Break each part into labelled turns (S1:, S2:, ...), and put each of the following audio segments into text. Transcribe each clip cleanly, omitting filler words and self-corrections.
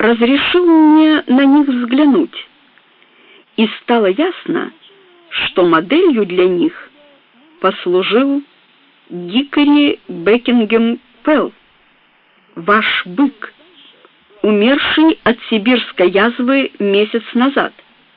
S1: разрешил мне на них взглянуть, и стало ясно, что моделью для них послужил Гикори Бекингем Пелл, ваш бык, умерший от сибирской язвы месяц назад.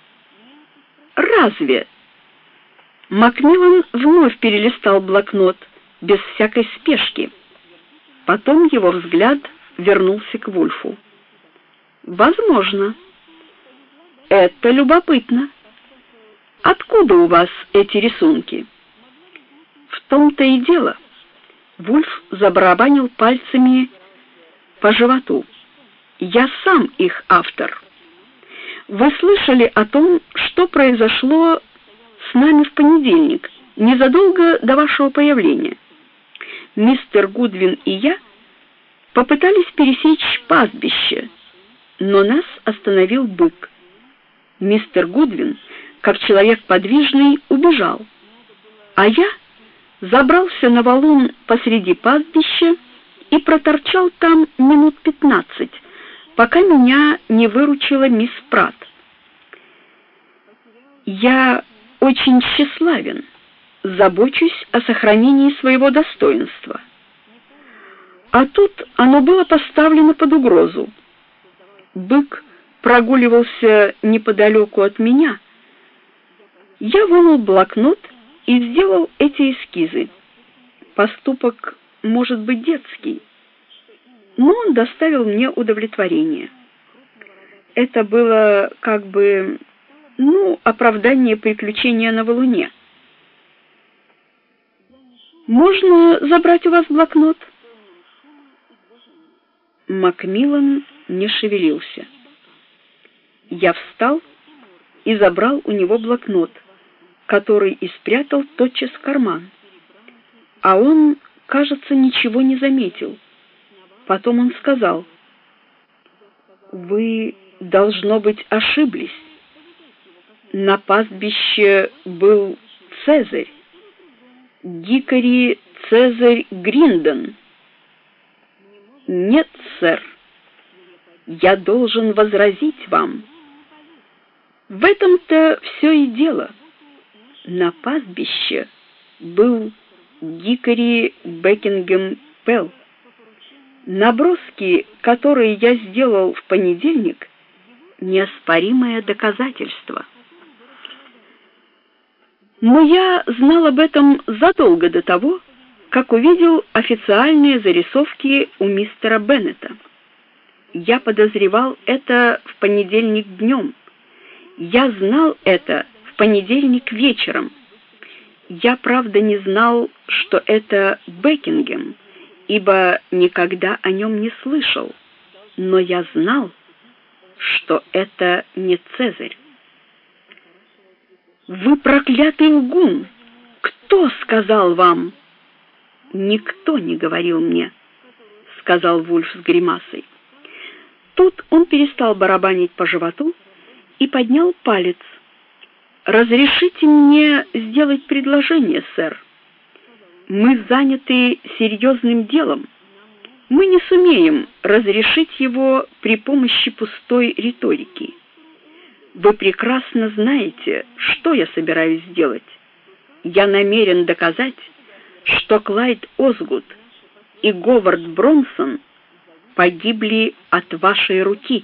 S1: Разве? Макмиллан вновь перелистал блокнот без всякой спешки. Потом его взгляд вернулся к Вульфу. Возможно. Это любопытно. Откуда у вас эти рисунки? В том-то и дело. Вульф забарабанил пальцами по животу. Я сам их автор. Вы слышали о том, что произошло с нами в понедельник, незадолго до вашего появления? Мистер Гудвин и я попытались пересечь пастбище, но нас остановил бык. Мистер Гудвин, как человек подвижный, убежал, а я забрался на валун посреди пастбища и проторчал там минут 15, пока меня не выручила мисс Пратт. Я очень тщеславен, забочусь о сохранении своего достоинства. А тут оно было поставлено под угрозу. Бык прогуливался неподалеку от меня. Я вынул блокнот и сделал эти эскизы. Поступок может быть детский, но он доставил мне удовлетворение. Это было как бы, оправдание приключения на валуне. Можно забрать у вас блокнот? Макмиллан не шевелился. Я встал и забрал у него блокнот, который и спрятал тотчас в карман. А он, кажется, ничего не заметил. Потом он сказал: «Вы, должно быть, ошиблись. На пастбище был Цезарь, Гикори Цезарь Гриндон». «Нет, сэр, я должен возразить вам. В этом-то все и дело. На пастбище был Гикори Бекингем Пелл. Наброски, которые я сделал в понедельник, неоспоримое доказательство. Но я знал об этом задолго до того, как увидел официальные зарисовки у мистера Беннета. Я подозревал это в понедельник днем. Я знал это в понедельник вечером. Я, правда, не знал, что это Бекингем, ибо никогда о нем не слышал. Но я знал, что это не Цезарь. Вы проклятый лгун! Кто сказал вам? Никто не говорил мне, сказал Вульф с гримасой. Тут он перестал барабанить по животу и поднял палец. Разрешите мне сделать предложение, сэр. Мы заняты серьезным делом. Мы не сумеем разрешить его при помощи пустой риторики. Вы прекрасно знаете, что я собираюсь сделать. Я намерен доказать, что Клайд Озгуд и Говард Бронсон погибли от вашей руки.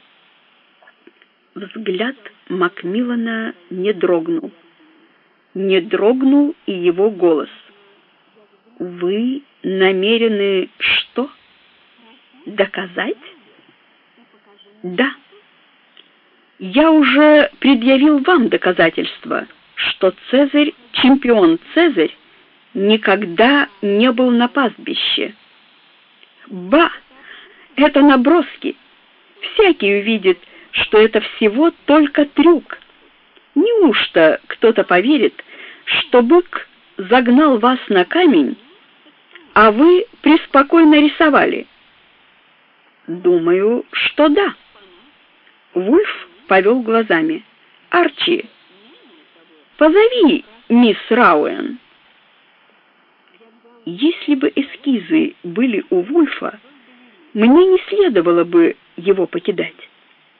S1: Взгляд Макмиллана не дрогнул. Не дрогнул и его голос. Вы намерены что? Доказать? Да. Я уже предъявил вам доказательства, что Цезарь, чемпион Цезарь, никогда не был на пастбище. Ба! Это наброски. Всякий увидит, что это всего только трюк. Неужто кто-то поверит, что бык загнал вас на камень, а вы преспокойно рисовали? Думаю, что да. Вульф повел глазами. Арчи, позови мисс Рауэн. Если бы эскизы были у Вульфа, мне не следовало бы его покидать.